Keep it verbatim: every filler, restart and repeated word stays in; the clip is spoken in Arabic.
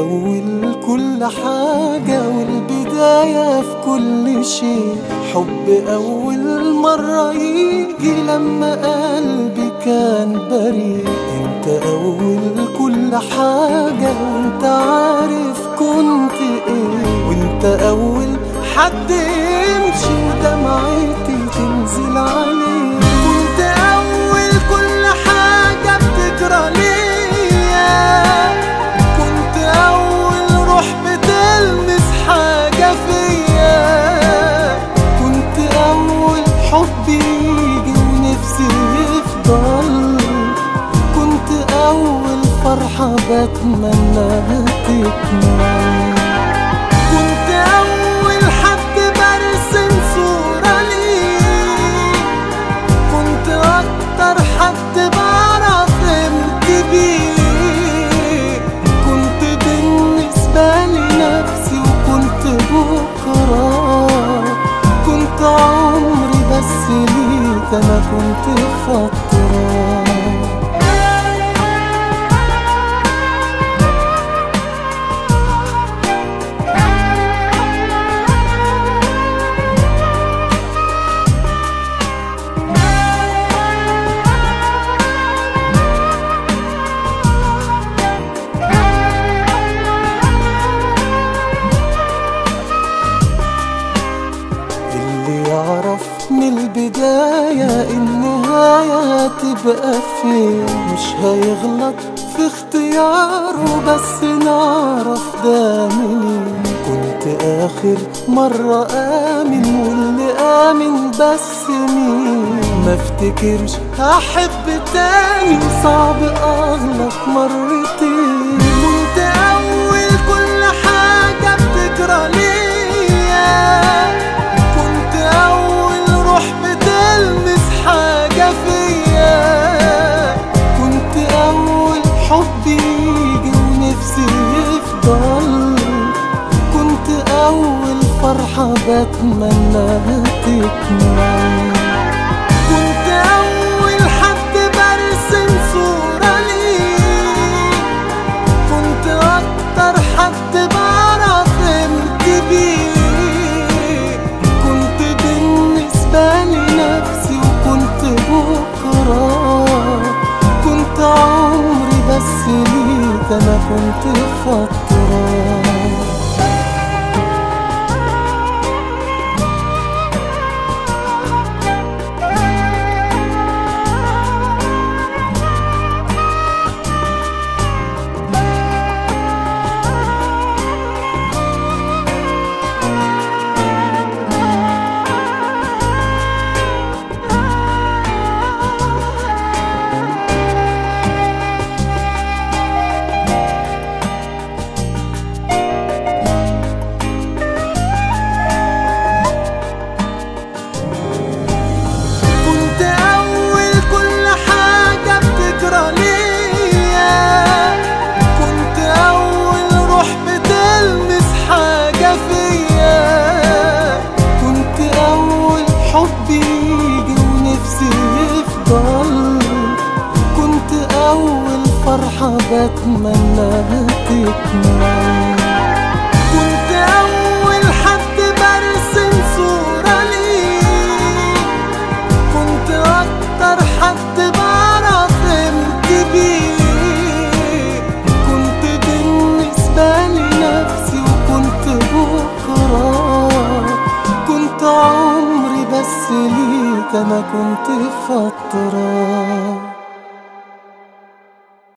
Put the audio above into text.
أول كل حاجة والبداية في كل شيء. حب أول مرة يجي لما قلبي كان بريء. انت أول كل حاجة وانت عارف كنت ايه. وانت أول حد يمشي ودمعتي تنزل عليه. وانت أول كل حاجة بتجرى ليا. كنت أول روح بتلمس حاجة فيا. كنت أول حب يجي ونفسي يفضل. كنت أول فرحة بتمناها تكمل. كنت أول حد برسم صورة ليك. كنت أكتر حد بعرف امتى بيك. كنت بالنسبة لي نفسي وكنت بكرة. كنت عمري بس ليك أنا كنت فترة. من البداية النهاية تبقى فين. مش هيغلط في اختياره بس نعرف ده منين. كنت آخر مرة آمن واللي آمن بس مين. ما افتكرش هحب تاني صعب أغلط مرتين. كنت أول كل حاجة بتجرى ليا. كنت أول روح بتلمس حاجة فيا. كنت أول حب يجي ونفسي يفضل. كنت أول فرحة بتمناها تكمل. كنت أول حد برسم صورة ليك. كنت أكتر حد بعرف امتى بيك. كنت بالنسبة لي نفسي وكنت بكرة. كنت عمري بس ليك أنا كنت فترة. كنت أول فرحة بتمناها تكمل. كنت أول حد برسم صورة ليك. كنت أكتر حد بعرف امتى بيك. كنت بالنسبة لي نفسي وكنت بكرة. كنت عمري بس ليك أنا كنت فترة.